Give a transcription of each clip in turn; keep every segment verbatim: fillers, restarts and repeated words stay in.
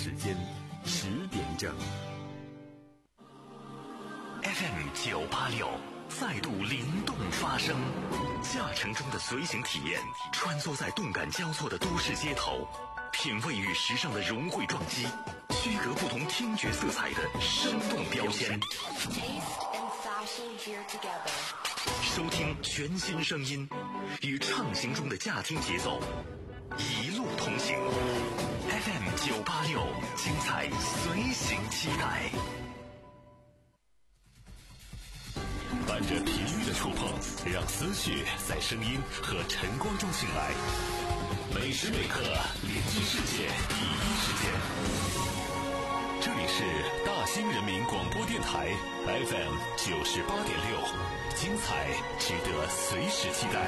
时间十点整。F M 九八六再度灵动发声，驾乘中的随行体验，穿梭在动感交错的都市街头，品味与时尚的融汇撞击，区隔不同听觉色彩的生动标签。收听全新声音，与畅行中的驾听节奏一路同行。F M 九八六，精彩随行期待。伴着频率的触碰，让思绪在声音和晨光中醒来。每时每刻连接世界第一时间。这里是大兴人民广播电台 F M 九十八点六，精彩值得随时期待。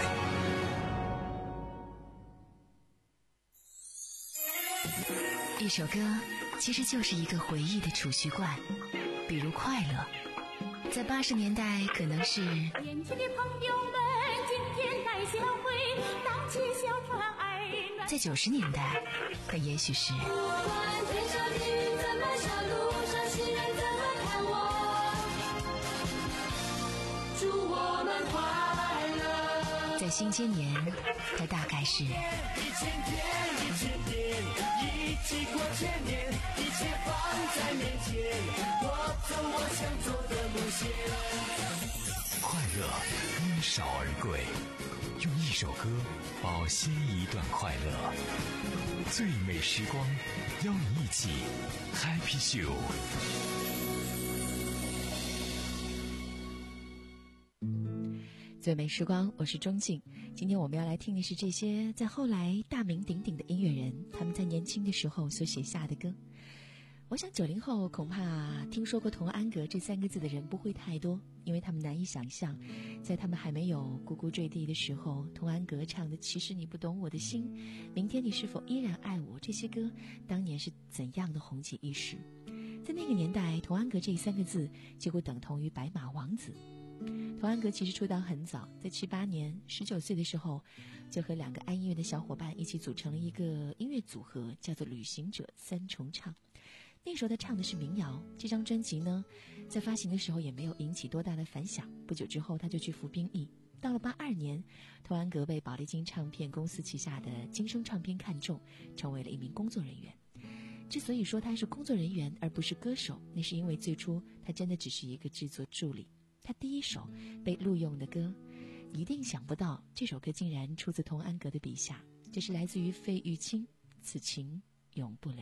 一首歌其实就是一个回忆的储蓄罐，比如快乐。在八十年代可能是年轻的朋友们今天来相会，荡起小船儿暖。 在九十年代它也许是不管天上的云怎么笑，路上行人怎么看我，祝我们快乐。 在新千年它大概是一千天一千天一起过千年，一切放在面前，我走我想走的路线。 快乐因少而贵，用一首歌保鲜一段快乐。最美时光，邀你一起 Happy Show。 最美时光，我是钟静。今天我们要来听的是这些在后来大名鼎鼎的音乐人，他们在年轻的时候所写下的歌。我想九零后恐怕听说过童安格这三个字的人不会太多，因为他们难以想象，在他们还没有呱呱坠地的时候，童安格唱的其实你不懂我的心，明天你是否依然爱我，这些歌当年是怎样的红极一时。在那个年代，童安格这三个字几乎等同于白马王子。童安格其实出道很早，在七八年十九岁的时候，就和两个爱音乐的小伙伴一起组成了一个音乐组合，叫做旅行者三重唱。那时候他唱的是民谣，这张专辑呢在发行的时候也没有引起多大的反响。不久之后他就去服兵役。到了八二年，童安格被宝丽金唱片公司旗下的金声唱片看中，成为了一名工作人员。之所以说他是工作人员而不是歌手，那是因为最初他真的只是一个制作助理。他第一首被录用的歌，一定想不到这首歌竟然出自童安格的笔下，这是来自于费玉清，《此情永不留》。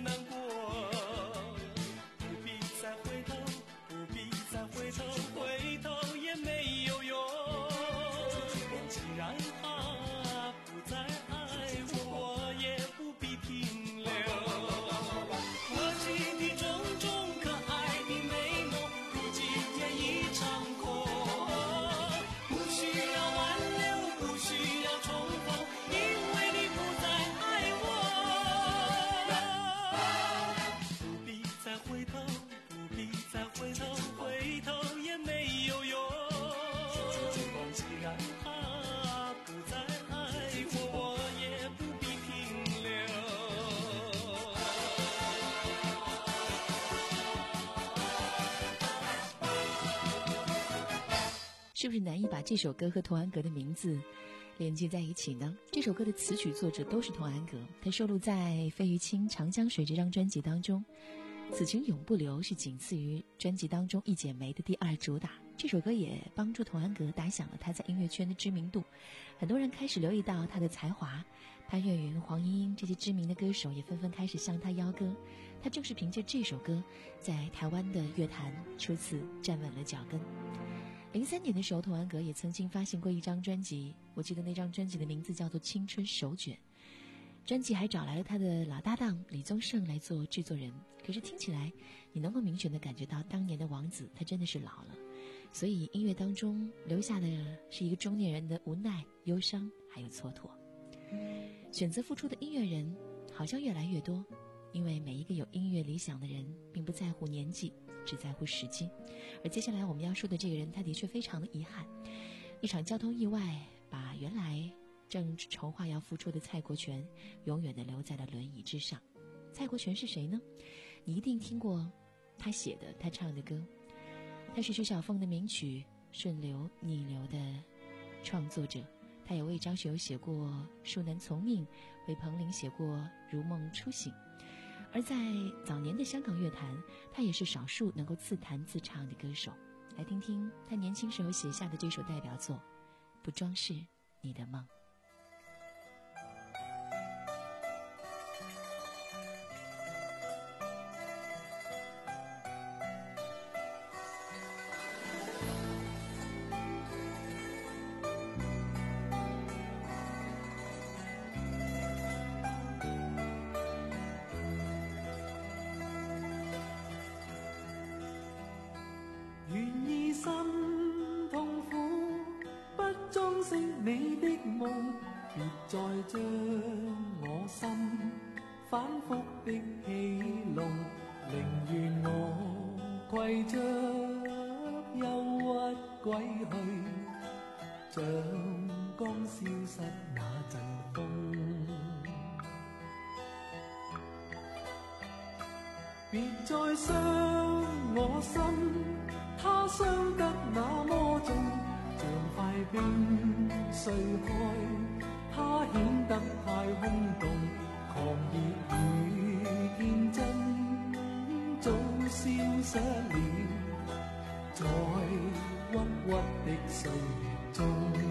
再回头，不必再回头，回是不是难以把这首歌和童安格的名字连接在一起呢？这首歌的词曲作者都是童安格，他收录在费玉清《长江水》这张专辑当中。此情永不留是仅次于专辑当中一剪梅的第二主打，这首歌也帮助童安格打响了他在音乐圈的知名度，很多人开始留意到他的才华，潘越云、黄莺莺这些知名的歌手也纷纷开始向他邀歌，他正是凭借这首歌在台湾的乐坛初次站稳了脚跟。零三年的时候，童安格也曾经发行过一张专辑，我记得那张专辑的名字叫做《青春手卷》，专辑还找来了他的老搭档李宗盛来做制作人，可是听起来你能够明显的感觉到当年的王子他真的是老了，所以音乐当中留下的是一个中年人的无奈、忧伤还有蹉跎。选择付出的音乐人好像越来越多，因为每一个有音乐理想的人并不在乎年纪，只在乎时机。而接下来我们要说的这个人，他的确非常的遗憾，一场交通意外把原来正筹划要复出的蔡国权永远的留在了轮椅之上。蔡国权是谁呢？你一定听过他写的他唱的歌，他是徐小凤的名曲《顺流逆流》的创作者，他也为张学友写过《恕难从命》，为彭羚写过《如梦初醒》。而在早年的香港乐坛，他也是少数能够自弹自唱的歌手。来听听他年轻时候写下的这首代表作《不装饰你的梦》。 再將我心反覆的戲弄，寧願我攜着憂鬱歸去，像剛消失那陣風。別再傷我心，它傷得那麼重，像塊冰碎開。它顯得太空洞，狂熱與天真早消失了，在鬱鬱的歲月中。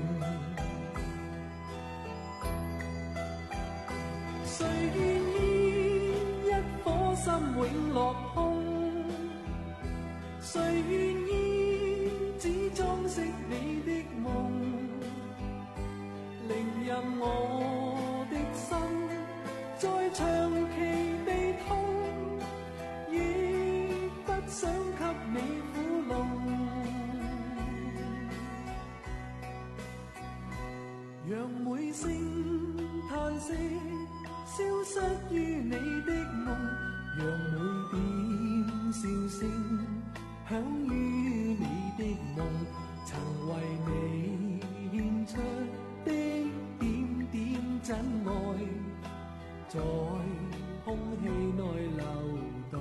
誰願意一顆心永落空？誰願意只裝飾你的夢？令任我的心再長期地痛，亦不想給你苦弄。讓每聲嘆息消失於你的夢，讓每點笑聲響於你的夢，曾為你獻出的點點真愛，在空氣內流動。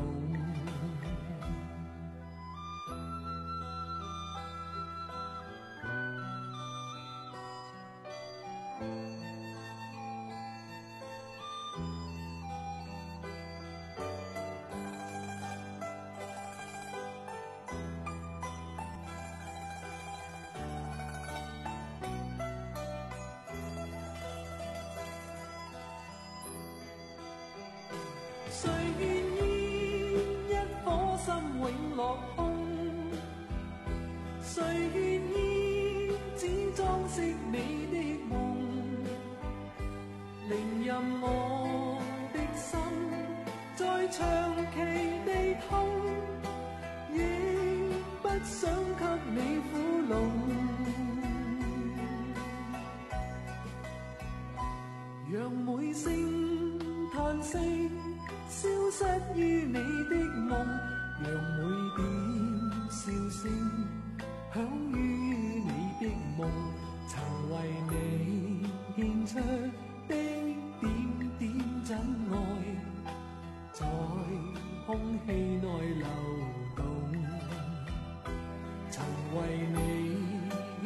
誰願意一顆心永落空？誰願意只裝飾你的夢？令任我的心再長期地痛，亦不想給你苦弄。讓每聲嘆息消失於你的夢，讓每點笑聲響於你的夢，曾為你獻出的點點真愛，在空氣內流動，曾為你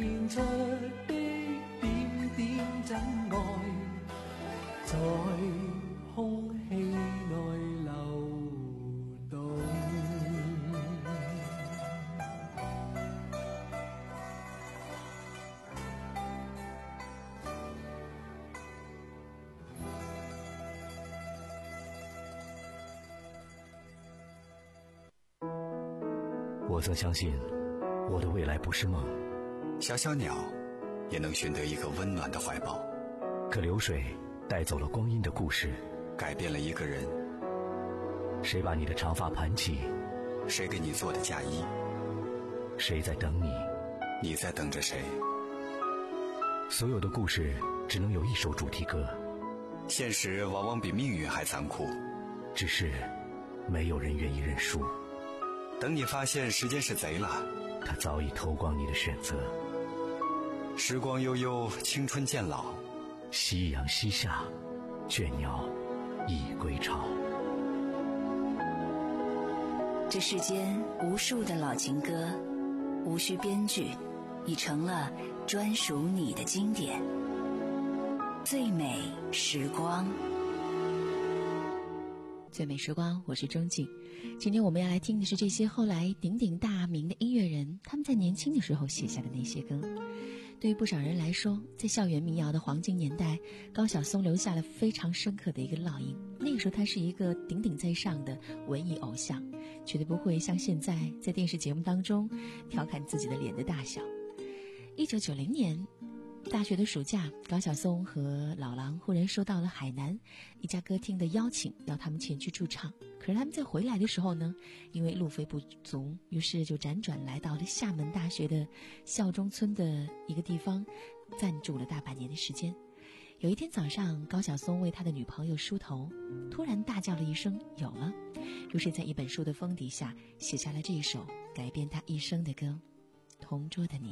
在空氣內流動。 我曾相信我的未来不是梦， 小小鸟也能寻得一个温暖的怀抱， 可流水带走了光阴的故事， 改变了一个人。 谁把你的长发盘起？ 谁给你做的嫁衣？ 谁在等你？ 你在等着谁？ 所有的故事只能有一首主题歌， 现实往往比命运还残酷， 只是没有人愿意认输。 等你发现时间是贼了， 它早已偷光你的选择。 时光悠悠，青春渐老， 夕阳西下，倦鸟已归巢。 这世间无数的老情歌，无需编剧，已成了专属你的经典。最美时光， 最美时光，我是钟静。今天我们要来听的是这些后来鼎鼎大名的音乐人，他们在年轻的时候写下的那些歌。对于不少人来说，在校园民谣的黄金年代，高晓松留下了非常深刻的一个烙印。那个时候他是一个鼎鼎在上的文艺偶像，绝对不会像现在在电视节目当中调侃自己的脸的大小。一九九零年大学的暑假，高晓松和老狼忽然收到了海南一家歌厅的邀请，要他们前去驻唱。可是他们在回来的时候呢，因为路费不足，于是就辗转来到了厦门大学的校中村的一个地方，暂住了大半年的时间。有一天早上，高晓松为他的女朋友梳头，突然大叫了一声“有了”，于是在一本书的封底下写下了这一首改变他一生的歌《同桌的你》。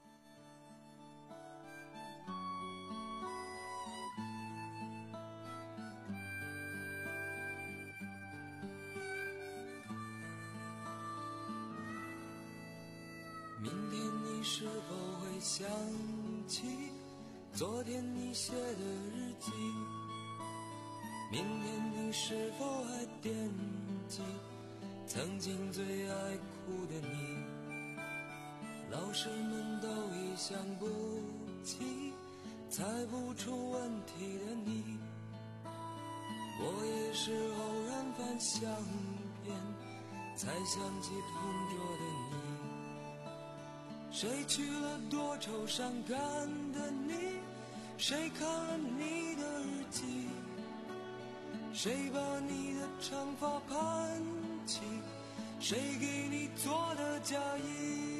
明天你是否会想起昨天你写的日记？明天你是否还惦记曾经最爱哭的你？老师们都已想不起猜不出问题的你，我也是偶然翻相片才想起同桌的你。谁去了多愁善感的你？谁看了你的日记？谁把你的长发盘起？谁给你做的嫁衣？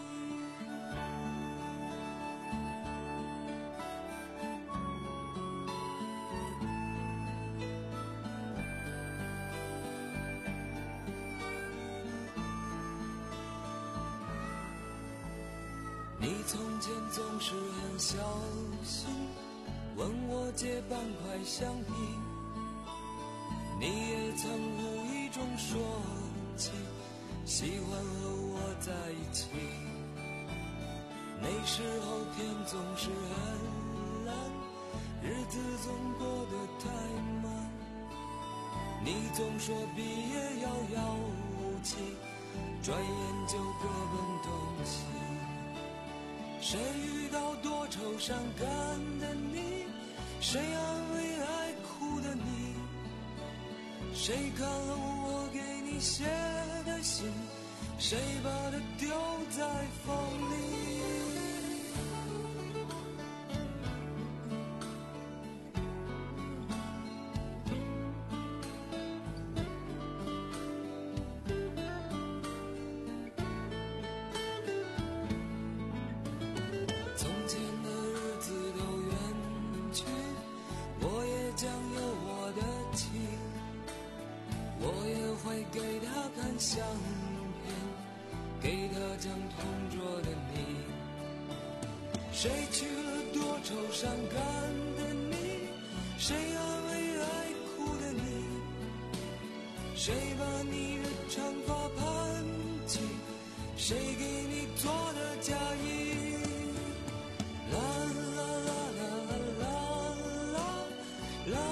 你从前总是很小心问我借半块橡皮，你也曾无意中说起喜欢和我在一起。那时候天总是很蓝，日子总过得太慢，你总说毕业遥遥无期，转眼就各奔东西。谁遇到多愁善感的你？谁安慰爱哭的你？谁看了我给你写的信？谁把它丢在风里？相片给他讲同桌的你，谁去了多愁善感的你？谁安慰爱哭的你？谁把你的长发盘起？谁给你做的嫁衣？啦啦啦啦啦啦啦啦。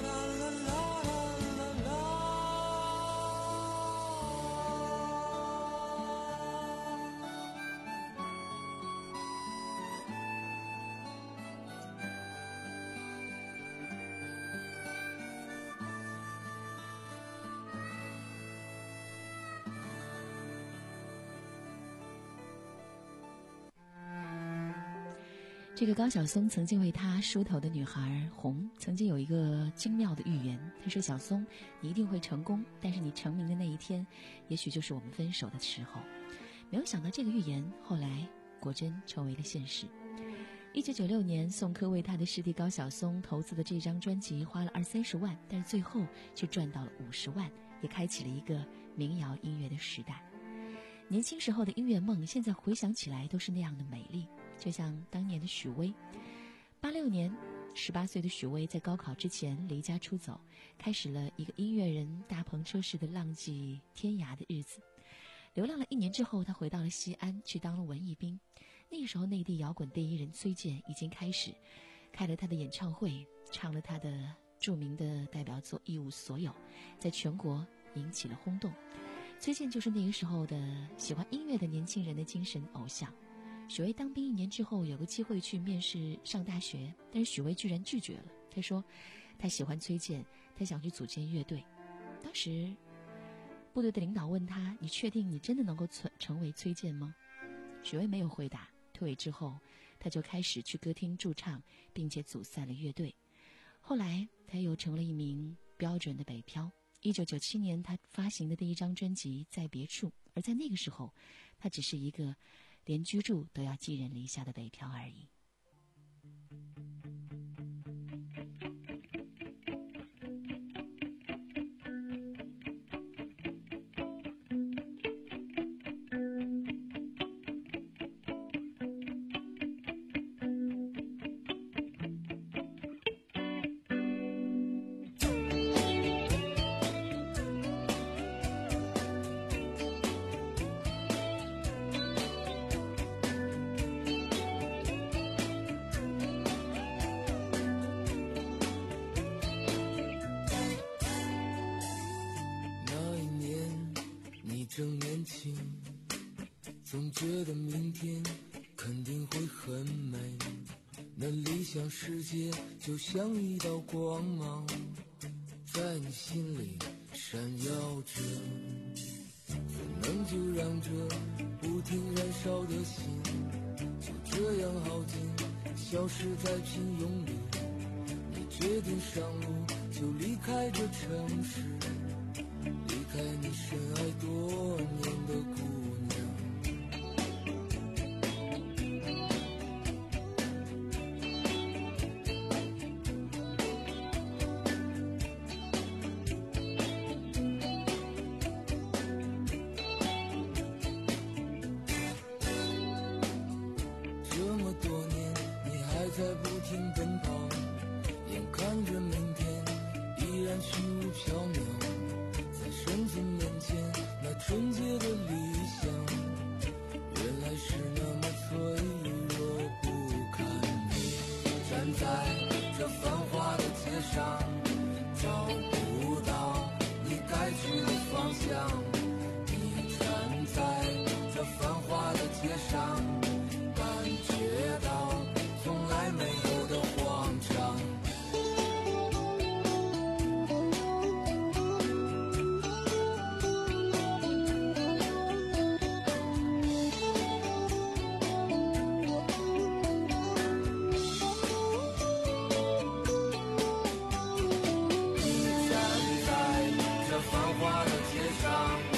这个高晓松曾经为他梳头的女孩红曾经有一个精妙的预言，他说：小松，你一定会成功，但是你成名的那一天也许就是我们分手的时候。没有想到这个预言后来果真成为了现实。一九九六年，宋柯为他的师弟高晓松投资的这张专辑花了二三十万，但是最后却赚到了五十万，也开启了一个民谣音乐的时代。年轻时候的音乐梦，现在回想起来都是那样的美丽。就像当年的许巍，八六年十八岁的许巍在高考之前离家出走，开始了一个音乐人大篷车式的浪迹天涯的日子。流浪了一年之后，他回到了西安，去当了文艺兵。那个时候，内地摇滚第一人崔健已经开始开了他的演唱会，唱了他的著名的代表作《一无所有》，在全国引起了轰动。崔健就是那个时候的喜欢音乐的年轻人的精神偶像。许巍当兵一年之后，有个机会去面试上大学，但是许巍居然拒绝了。他说他喜欢崔健，他想去组建乐队。当时部队的领导问他，你确定你真的能够成为崔健吗？许巍没有回答。退伍之后，他就开始去歌厅驻唱，并且组散了乐队。后来他又成了一名标准的北漂。一九九七年，他发行的第一张专辑《在别处》，而在那个时候，他只是一个连居住都要寄人篱下的北漂而已。 正年轻，总觉得明天肯定会很美，那理想世界就像一道光芒，在你心里闪耀着，怎能就让这不停燃烧的心就这样耗尽，消失在平庸里。你决定上路，就离开这城市，离开你深爱多年的姑娘。这么多年你还在不停奔跑，眼看着明天依然虚无缥缈，生死面前那纯洁的理想，原来是那么脆弱不堪。站在这繁华的街上，找不到你该去的方向。你站在这繁华的街上，感觉到从来没有的慌张。繁华的街上，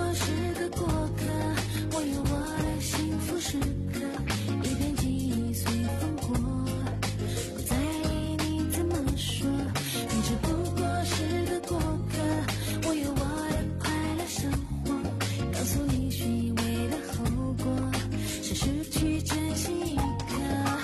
过是个过客，我有我的幸福时刻，一片记忆随风过，不在意你怎么说，你只不过是个过客，我有我的快乐生活，告诉你虚伪的后果是失去真心一刻。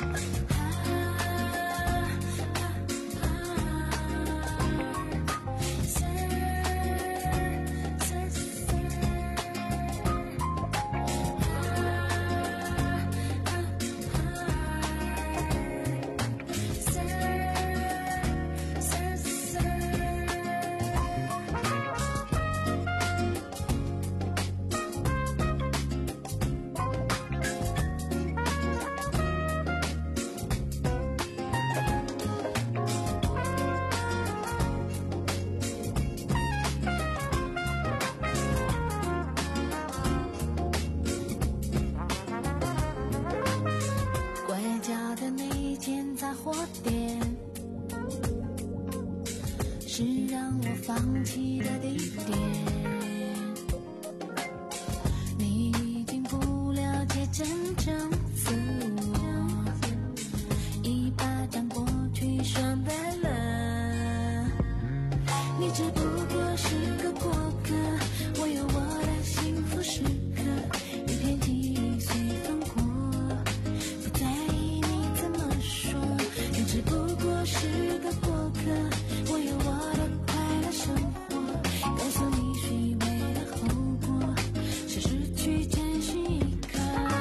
是让我放弃的地点，你已经不了解真正自我，一巴掌过去爽败了，你只不过是个过客，我有我的幸福时刻，一片记忆随风过，不在意你怎么说，你只不过是个过客，我有我的快乐生活，告诉你虚伪的后果是失去真心一刻。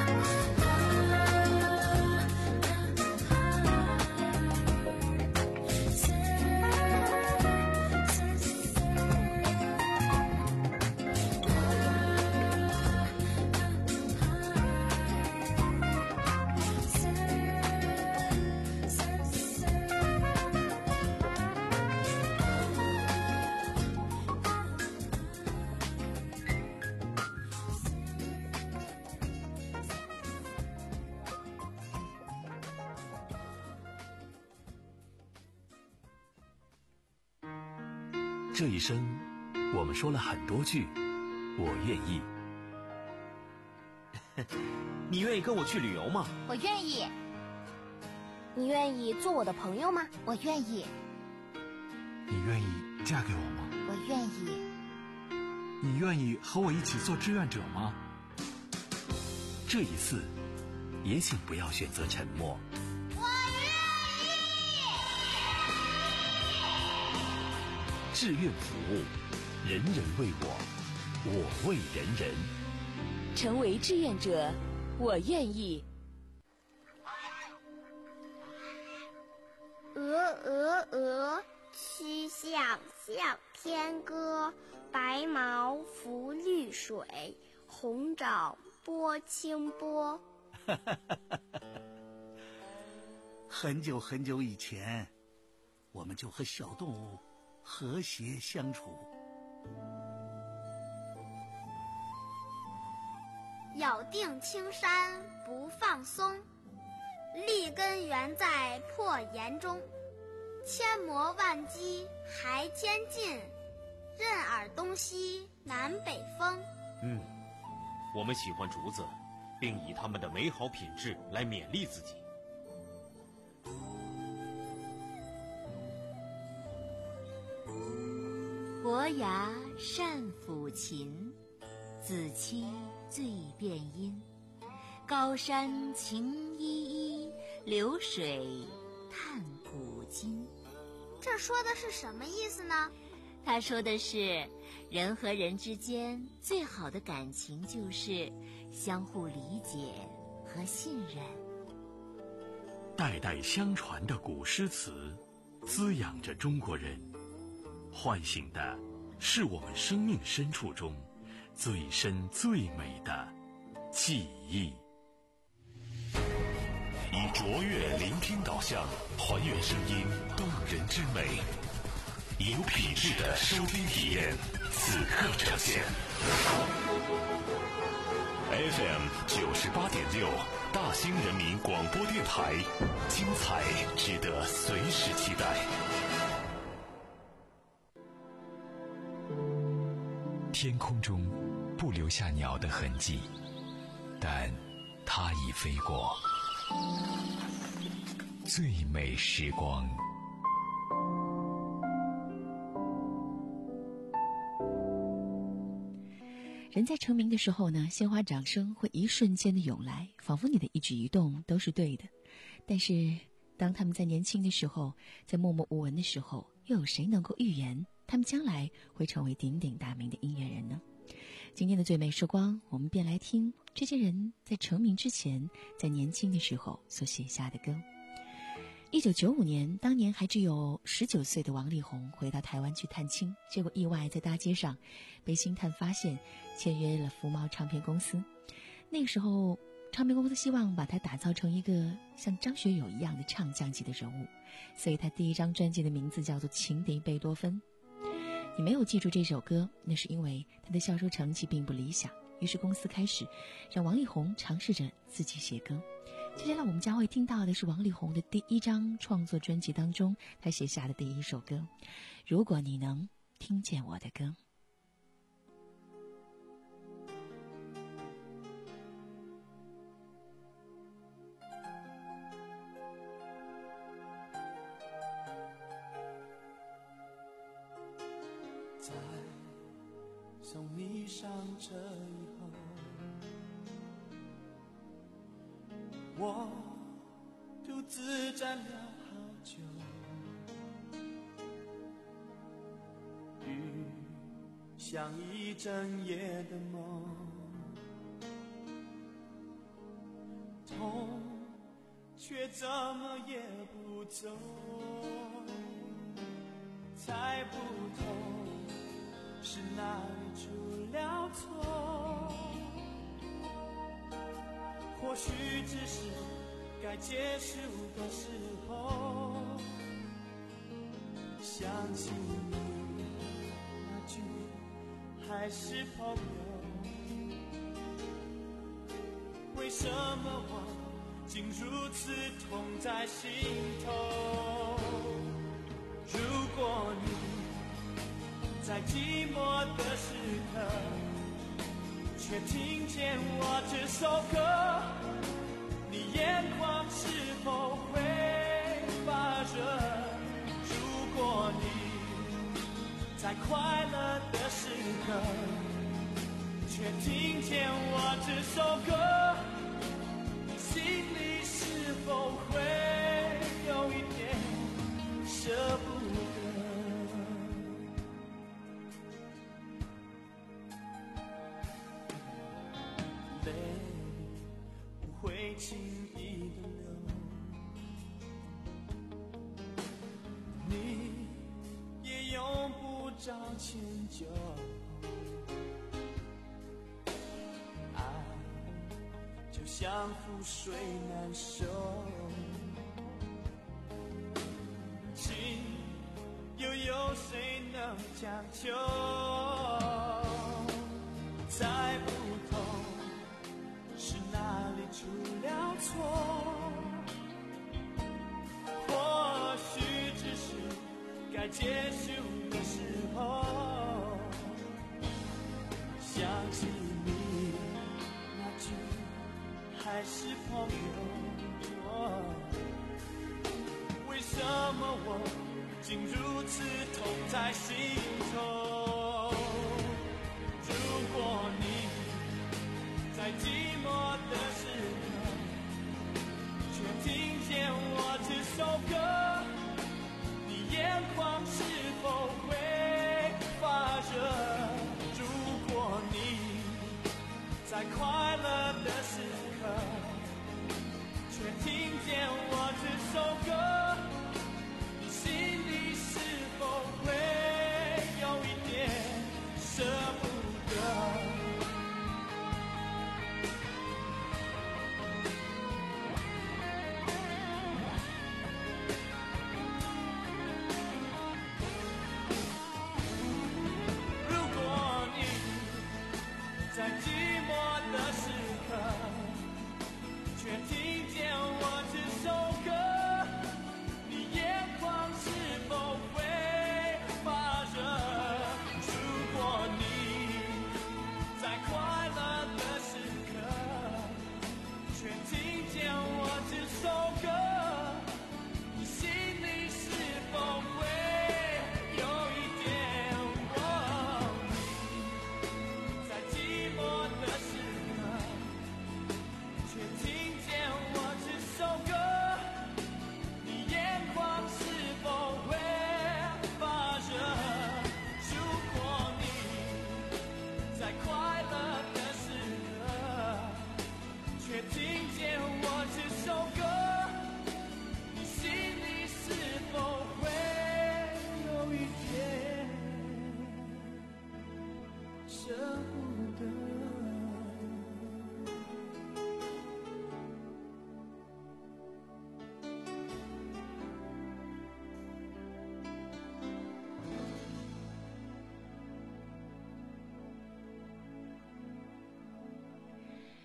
这一生，我们说了很多句“我愿意”。 你愿意跟我去旅游吗？ 我愿意。你愿意做我的朋友吗？我愿意。 你愿意嫁给我吗？ 我愿意。 你愿意和我一起做志愿者吗？ 这一次，也请不要选择沉默。志愿服务，人人为我，我为人人。 成为志愿者，我愿意。 鹅鹅鹅，曲项向天歌。白毛浮绿水，红掌拨清波。 很久很久以前，我们就和小动物和谐相处。 咬定青山不放松，立根原在破岩中。千磨万击还坚劲，任尔东西南北风。 嗯，我们喜欢竹子，并以它们的美好品质来勉励自己。 伯牙善抚琴，子期最辨音。高山晴依依，流水叹古今。 这说的是什么意思呢？ 他说的是，人和人之间最好的感情就是相互理解和信任。 代代相传的古诗词，滋养着中国人，唤醒的是我们生命深处中最深最美的记忆。以卓越聆听导向，还原声音动人之美，有品质的收听体验，此刻呈现。F M 九十八点六，大兴人民广播电台，精彩值得随时期待。 天空中不留下鸟的痕迹，但它已飞过。最美时光。 人在成名的时候呢，鲜花掌声会一瞬间的涌来，仿佛你的一举一动都是对的。但是当他们在年轻的时候，在默默无闻的时候，又有谁能够预言他们将来会成为鼎鼎大名的音乐人呢？今天的最美时光，我们便来听这些人在成名之前，在年轻的时候所写下的歌。一九九五年，当年还只有十九岁的王力宏回到台湾去探亲，结果意外在大街上被星探发现，签约了福茂唱片公司。那个时候唱片公司希望把他打造成一个像张学友一样的唱将级的人物，所以他第一张专辑的名字叫做《情敌贝多芬》。你没有记住这首歌，那是因为他的销售成绩并不理想，于是公司开始让王力宏尝试着自己写歌。接下来我们将会听到的是王力宏的第一张创作专辑当中他写下的第一首歌《如果你能听见我的歌》。 在送你上车以后，我独自站了好久，雨像一整夜的梦，痛却怎么也不走，猜不透是哪里出了错，或许只是该结束的时候。想起你那句还是朋友，为什么我竟如此痛在心头？如果你在寂寞的时刻却听见我这首歌，你眼眶是否会发热？如果你在快乐的时刻却听见我这首歌，你心里是否会有一点舍不得？泪不会轻易的流，你也用不着迁就，爱就像覆水难收，情又有谁能将就？猜不透是哪里出了错，或许只是该结束的时候。想起你那句还是朋友，为什么我竟如此痛在心头？如果你在寂寞的时刻却听见我这首歌，你眼眶是否会发热？如果你在快乐的时刻却听见我这首歌，你心里是否会有一点舍不得？在寂寞的时刻却听见我这首歌，你眼眶是否会发热？如果你在快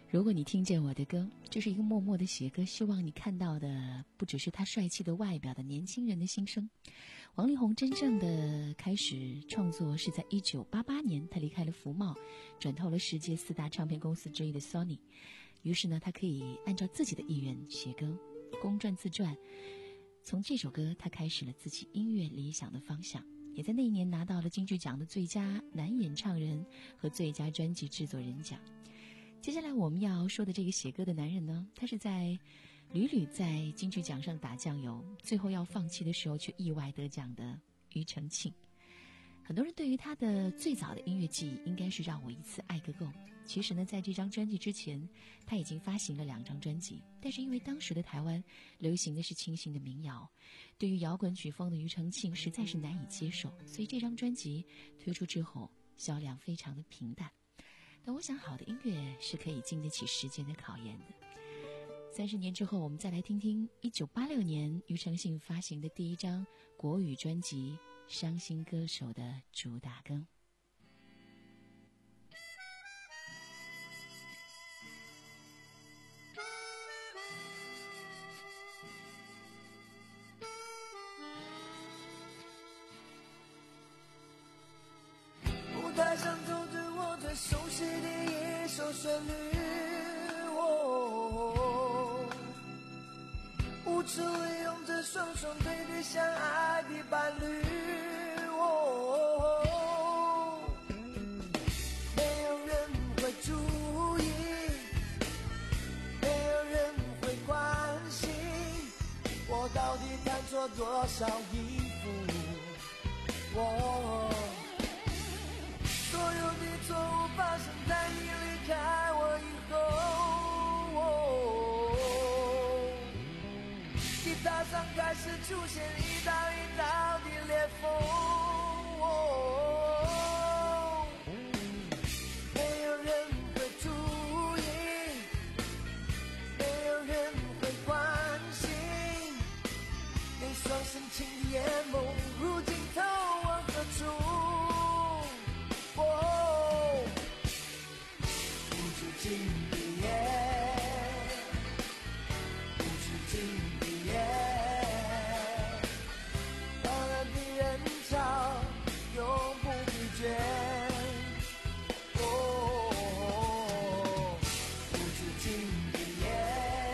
如果你听见我的歌，这是一个默默的写歌，希望你看到的不只是他帅气的外表的年轻人的心声。王力宏真正的开始创作是在一九八八年，他离开了福茂，转投了世界四大唱片公司之一的 Sony。 于是呢，他可以按照自己的意愿写歌，公转自传。从这首歌他开始了自己音乐理想的方向，也在那一年拿到了金曲奖的最佳男演唱人和最佳专辑制作人奖。接下来我们要说的这个写歌的男人呢，他是在屡屡在金曲奖上打酱油，最后要放弃的时候却意外得奖的庾澄庆。很多人对于他的最早的音乐记忆应该是让我一次爱个够。其实呢，在这张专辑之前他已经发行了两张专辑，但是因为当时的台湾流行的是清新的民谣，对于摇滚曲风的庾澄庆实在是难以接受，所以这张专辑推出之后销量非常的平淡。但我想好的音乐是可以经得起时间的考验的。三十年之后，我们再来听听一九八六年庾澄庆发行的第一张国语专辑《伤心歌手》的主打歌。 舞台上走着我最熟悉的一首旋律，哦，无耻利用着双双对对相爱的伴侣，哦，没有人会注意，没有人会关心，我到底弹错多少音符，哦，所有的错误发生在你离开我以后，哦，吉他上开始出现一道一道的裂缝，哦，没有人会注意，没有人会关心，那双深情的眼眸如今投往何处，哦，无止境的夜，无止境的夜，当然的人潮永不疲倦，哦，无止境的夜，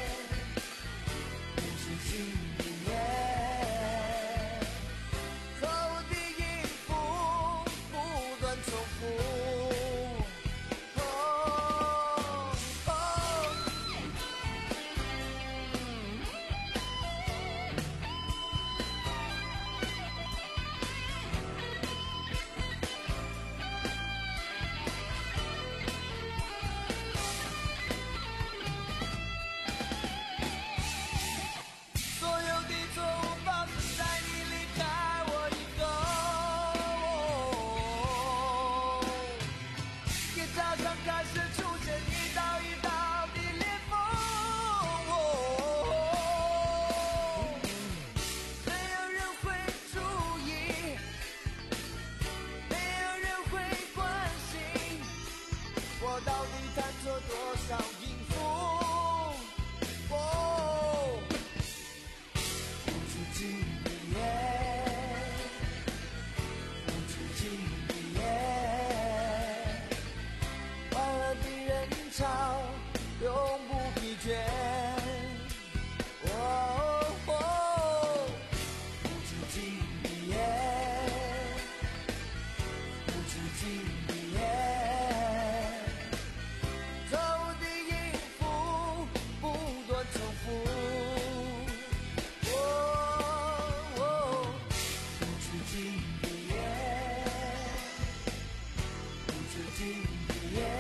无止境的夜，错误的音符不断重复，哦哦，所有的错误发生在你离开我以后，哦，吉他上开始出现一道一道的裂缝，哦，没有人会注意，没有人会关心，我到底弹错多少音符，哦，无止境的夜，无止境的夜，欢乐的人潮永不疲倦，哦哦，无止境的夜，无止境的夜，错误的音符不断重复，哦哦，无止境的夜，无止境的夜，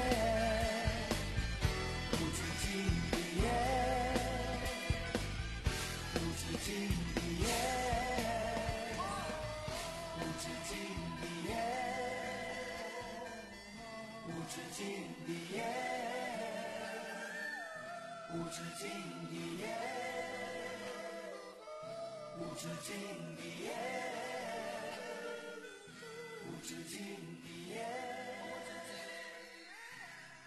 无止境的夜，无止境的夜，无止境的夜，无止境的夜，无止境的夜，无止境的夜，无止境的夜，无止境。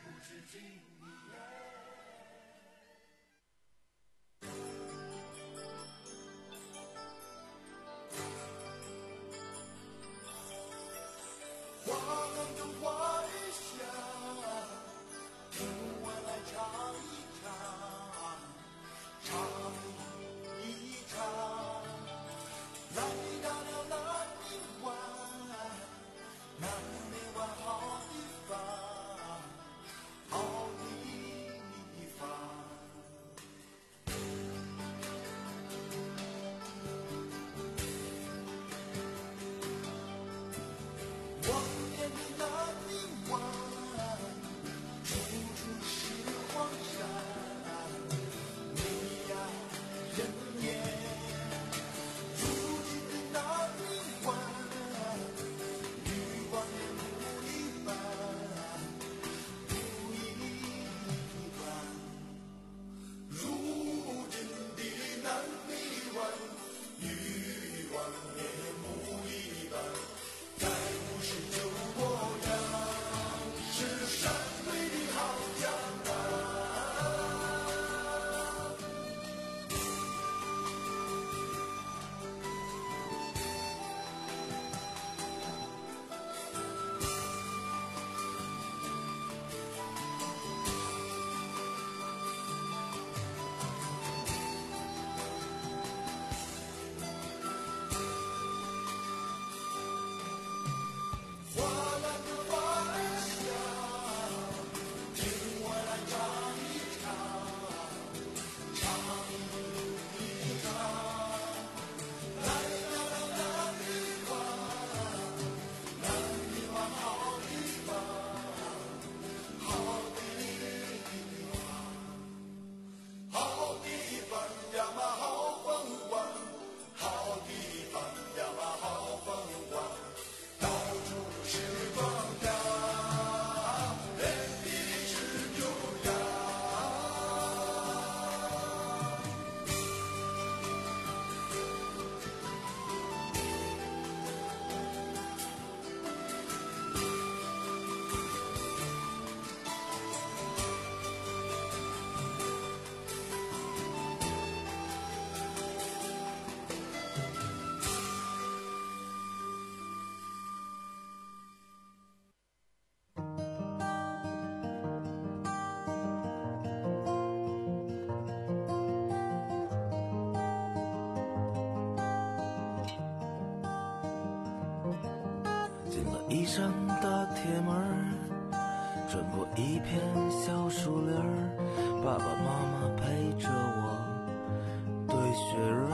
一扇大铁门，穿过一片小树林儿，爸爸妈妈陪着我堆雪人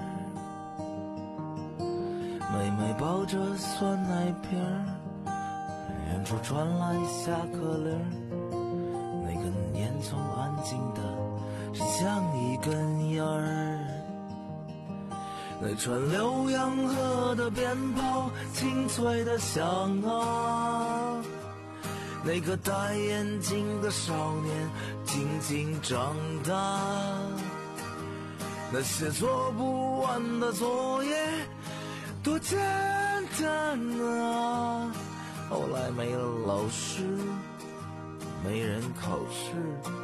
儿，妹妹抱着酸奶瓶儿，远处传来下课铃儿，那根烟囱安静的伸像一根烟儿。那串浏阳河的鞭炮清脆的响啊，那个戴眼镜的少年静静长大，那些做不完的作业多简单啊，后来没了老师，没人考试，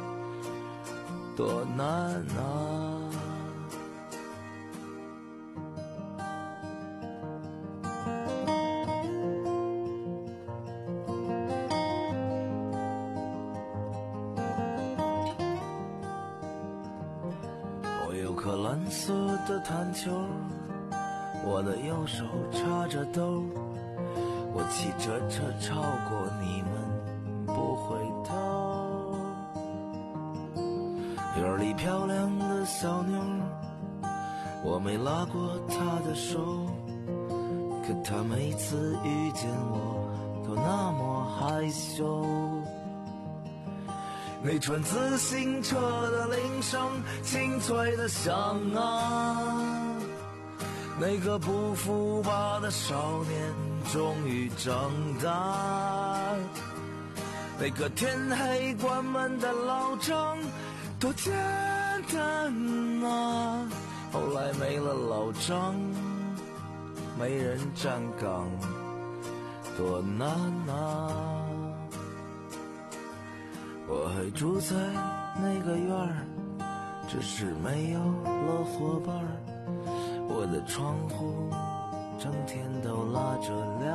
多难啊。蓝色的弹球，我的右手插着兜，我骑着车超过你们不回头。院里漂亮的小妞，我没拉过她的手，可她每次遇见我都那么害羞。那串自行车的铃声清脆的响啊，那个不服吧的少年终于长大，那个天黑关门的老张多简单啊，后来没了老张，没人站岗，多难啊。 我还住在那个院儿，只是没有了伙伴儿。我的窗户整天都拉着帘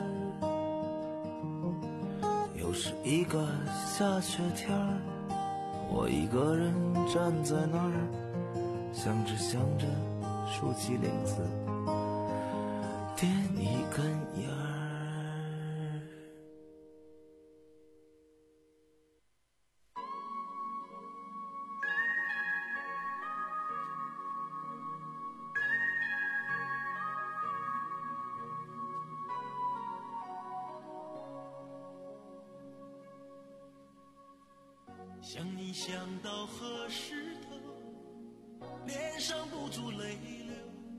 儿，又是一个下雪天儿，我一个人站在那儿，想着想着竖起领子，点一根烟儿。 想你想到何时头，脸上不住泪流，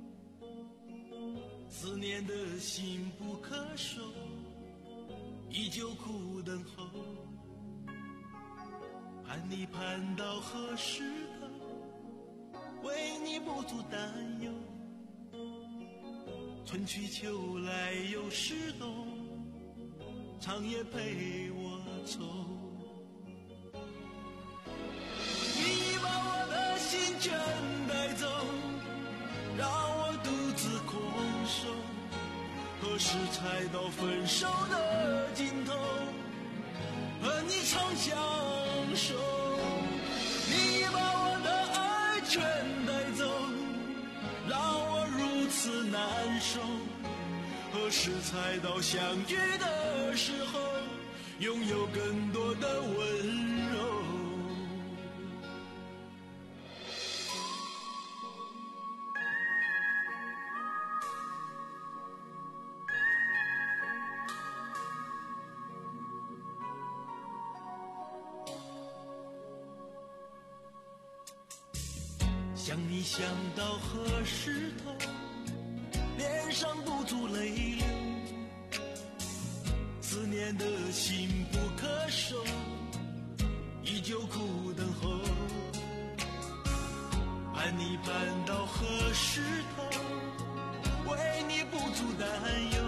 思念的心不可收，依旧苦等候，盼你盼到何时头，为你不住担忧，春去秋来又是冬，长夜陪我走。全带走，让我独自空守，何时才到分手的尽头，和你长相守。你把我的爱全带走，让我如此难受，何时才到相遇的时候，拥有更多的温柔。想你想到何时头，脸上不住泪流，思念的心不可收，依旧苦等候，盼你盼到何时头，为你不住担忧，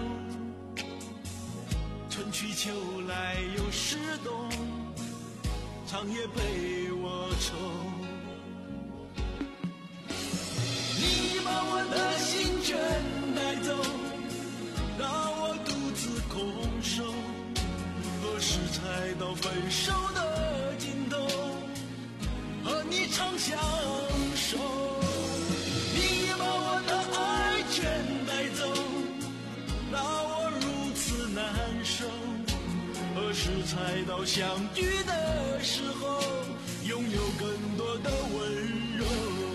春去秋来又是冬，长夜陪我愁。你把我的心全带走，让我独自空守，何时才到分手的尽头，和你长相守。你把我的爱全带走，让我如此难受，何时才到相遇的时候，拥有更多的温柔。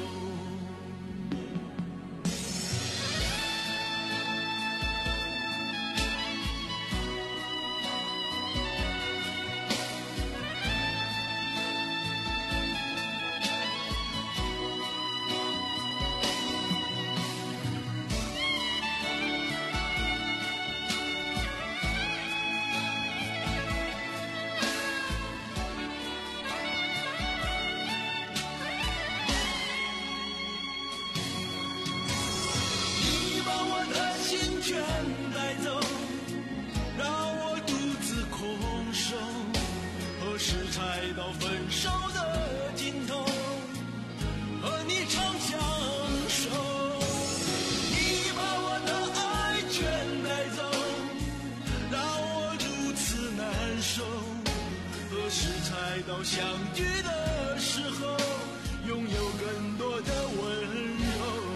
全带走，让我独自空守，何时才到分手的尽头，和你长相守。你把我的爱全带走，让我如此难受，何时才到相遇的时候，拥有更多的温柔。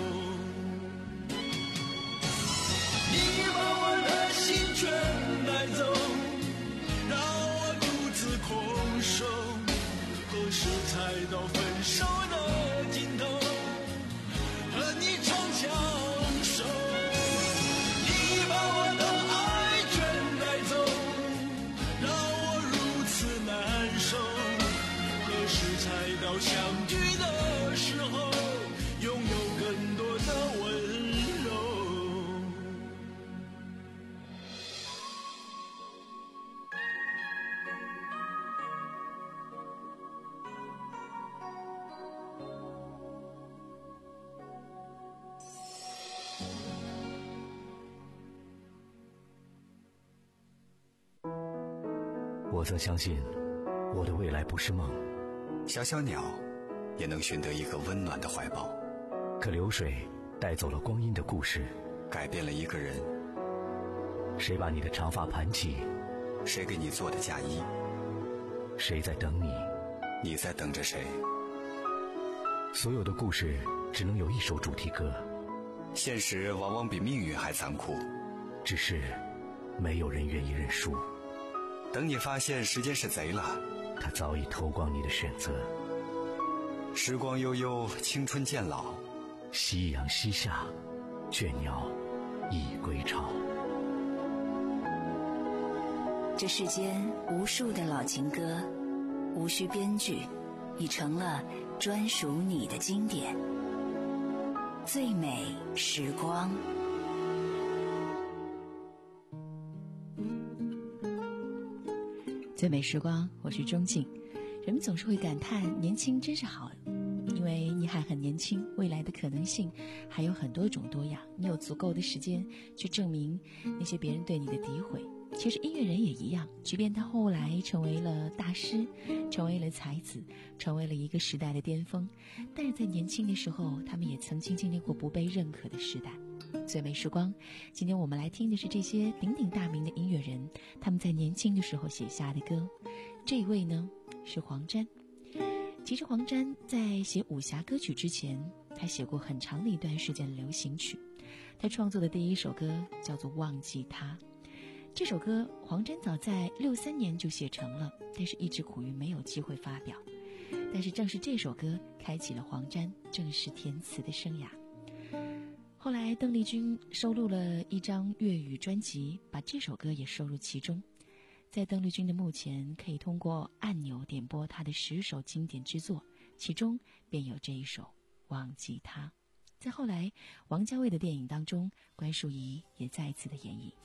你把我的心全带走，让我独自空守，何时才到分手的尽头，和你长相守。你把我的爱全带走，让我如此难受，何时才到相遇的时候，拥有更多的温柔。 我曾相信我的未来不是梦。 小小鸟也能寻得一个温暖的怀抱。 可流水带走了光阴的故事， 改变了一个人。 谁把你的长发盘起？ 谁给你做的嫁衣？ 谁在等你？ 你在等着谁？ 所有的故事只能有一首主题歌。 现实往往比命运还残酷， 只是没有人愿意认输。 等你发现时间是贼了， 它早已偷光你的选择。 时光悠悠，青春渐老， 夕阳西下，倦鸟已归巢。 这世间无数的老情歌，无需编剧，已成了专属你的经典。最美时光。 最美时光，我是钟静。人们总是会感叹年轻真是好，因为你还很年轻，未来的可能性还有很多种多样，你有足够的时间去证明那些别人对你的诋毁。其实音乐人也一样，即便他后来成为了大师，成为了才子，成为了一个时代的巅峰，但是在年轻的时候，他们也曾经经历过不被认可的时代。最美时光，今天我们来听的是这些鼎鼎大名的音乐人，他们在年轻的时候写下的歌。这一位呢是黄沾。其实黄沾在写武侠歌曲之前，他写过很长的一段时间的流行曲。他创作的第一首歌叫做《忘记他》。这首歌黄沾早在六三年就写成了，但是一直苦于没有机会发表。但是正是这首歌开启了黄沾正式填词的生涯。后来邓丽君收录了一张粤语专辑，把这首歌也收入其中。在邓丽君的墓前，可以通过按钮点播她的十首经典之作，其中便有这一首《忘记他》。在后来王家卫的电影当中，关淑怡也再一次的演绎。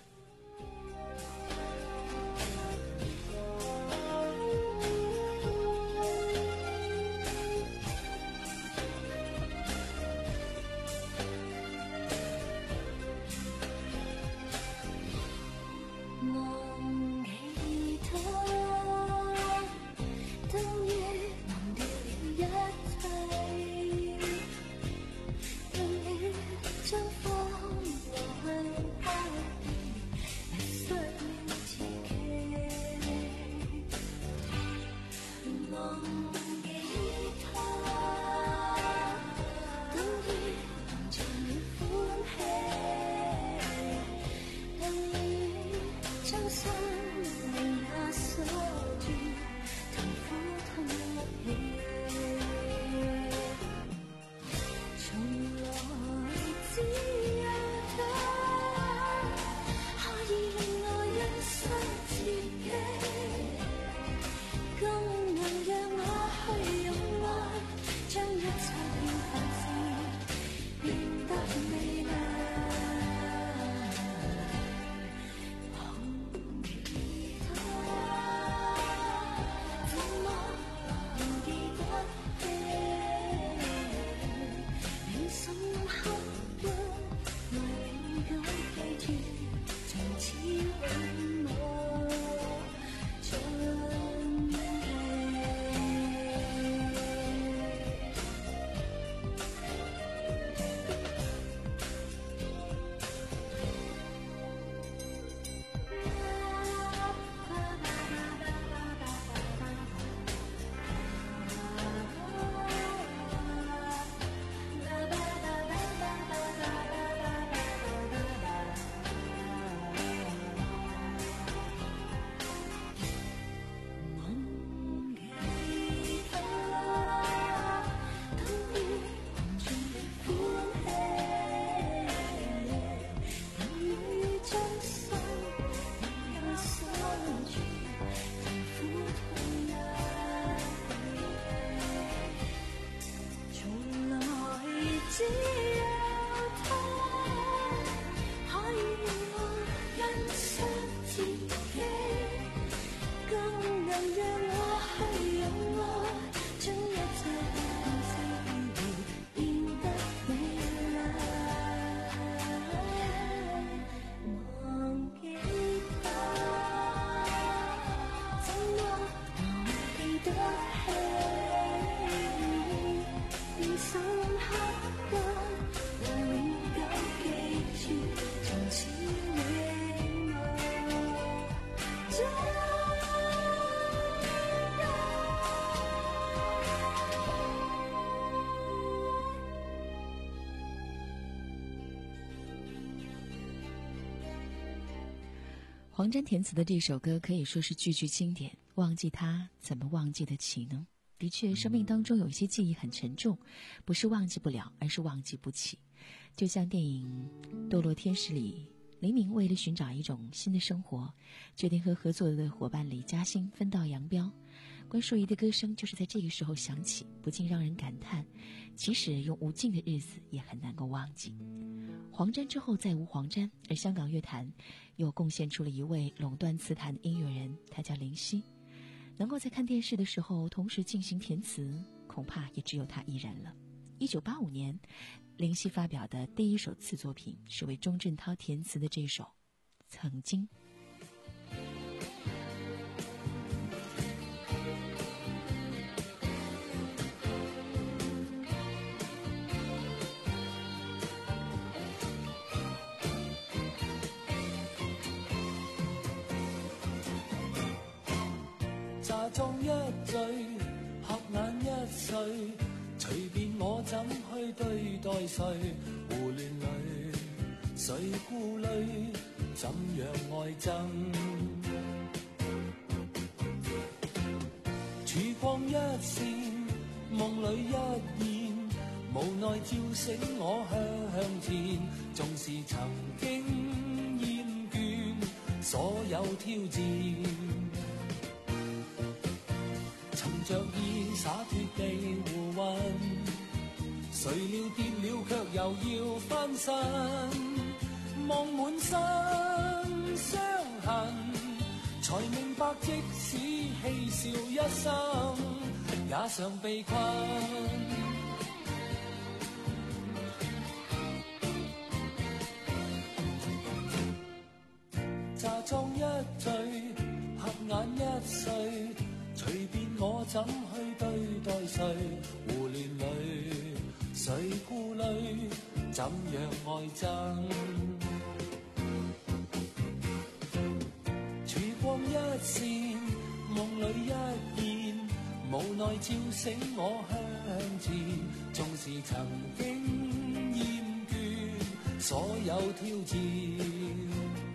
更能讓我黄沾填词的这首歌可以说是句句经典，忘记它怎么忘记得起呢？的确，生命当中有一些记忆很沉重，不是忘记不了，而是忘记不起。就像电影《堕落天使》里，黎明为了寻找一种新的生活，决定和合作的伙伴李嘉欣分道扬镳。关淑怡的歌声就是在这个时候响起，不禁让人感叹，即使用无尽的日子也很难够忘记。黄沾之后再无黄沾，而香港乐坛又贡献出了一位垄断词坛的音乐人，他叫林夕。能够在看电视的时候同时进行填词，恐怕也只有他一人了。一九八五年，林夕发表的第一首词作品是为钟镇涛填词的这首《曾经》。 乍裝一醉，合眼一睡，隨便我怎去對待誰？胡亂裏，誰顧慮？怎樣愛憎？曙光一閃，夢裏一現，無奈照醒我向前。縱是曾經厭倦所有挑戰。着意灑脱地胡混，誰料跌了卻又要翻身，望滿身傷痕，才明白即使嬉笑一生，也想被困。乍裝一醉，合眼一睡，隨便我怎去對待誰？胡亂裏，誰顧慮？怎樣愛憎？曙光一閃，夢裏一現，無奈照醒我向前。縱是曾經厭倦所有挑戰。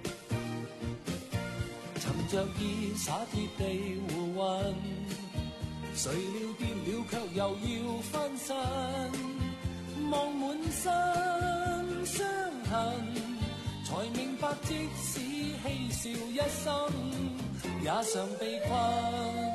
尋着意灑脱地胡混，誰料跌了卻又要翻身，望滿身傷痕，才明白即使嬉笑一生，也想被困。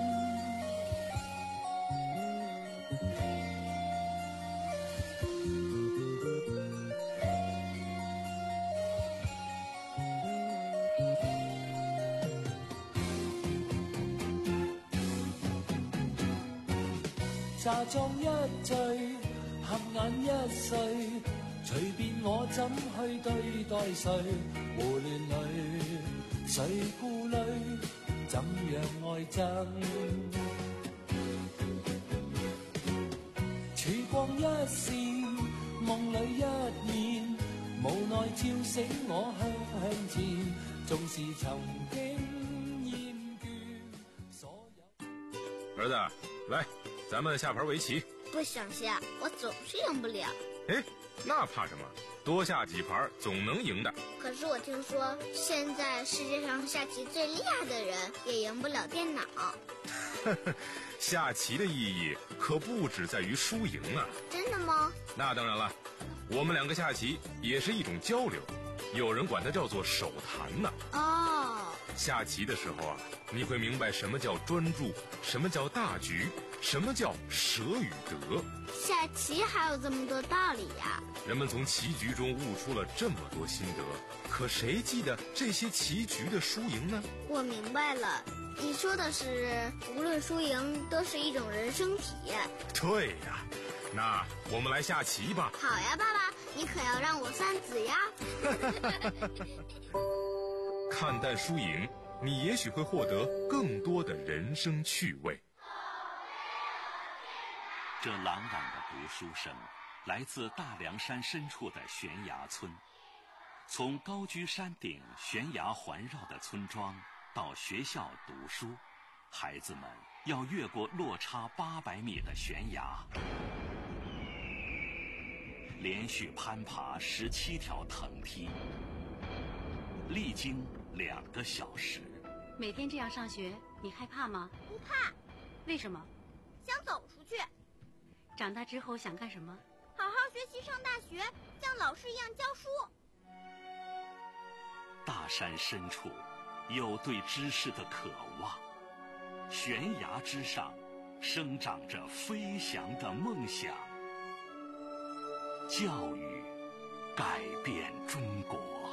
乍裝一醉，合眼一睡，隨便我怎去對待誰？胡亂裏，誰顧慮？怎樣愛憎？曙光一閃，夢裏一現，無奈照醒我向前。縱是曾經厭倦所有。 兒子，來。咱們下盤圍棋。 不想下，我總是贏不了。 哎，那怕什麼？多下幾盤總能贏的。 可是我聽說，現在世界上下棋最厲害的人也贏不了電腦。 下棋的意義可不只在於輸贏啊。 真的嗎？ 那當然了，我們兩個下棋也是一種交流，有人管它叫做手談呢。 哦。 下棋的時候啊，你會明白什麼叫專注，什麼叫大局，什麼叫捨與得。 下棋還有這麼多道理呀！ 人們從棋局中悟出了這麼多心得，可誰記得這些棋局的輸贏呢？ 我明白了，你說的是無論輸贏都是一種人生體驗。 對呀，那我們來下棋吧。 好呀，爸爸，你可要讓我三子呀。 看淡輸贏，你也許會獲得更多的人生趣味。 這朗朗的讀書聲，來自大涼山深處的懸崖村。從高居山頂、懸崖環繞的村莊到學校讀書，孩子們要越過落差八百米的懸崖，連續攀爬十七條藤梯，歷經两个小时。 每天这样上学，你害怕吗？ 不怕。 为什么？ 想走出去。 长大之后想干什么？ 好好学习，上大学，像老师一样教书。 大山深处有对知识的渴望，悬崖之上生长着飞翔的梦想。教育改变中国。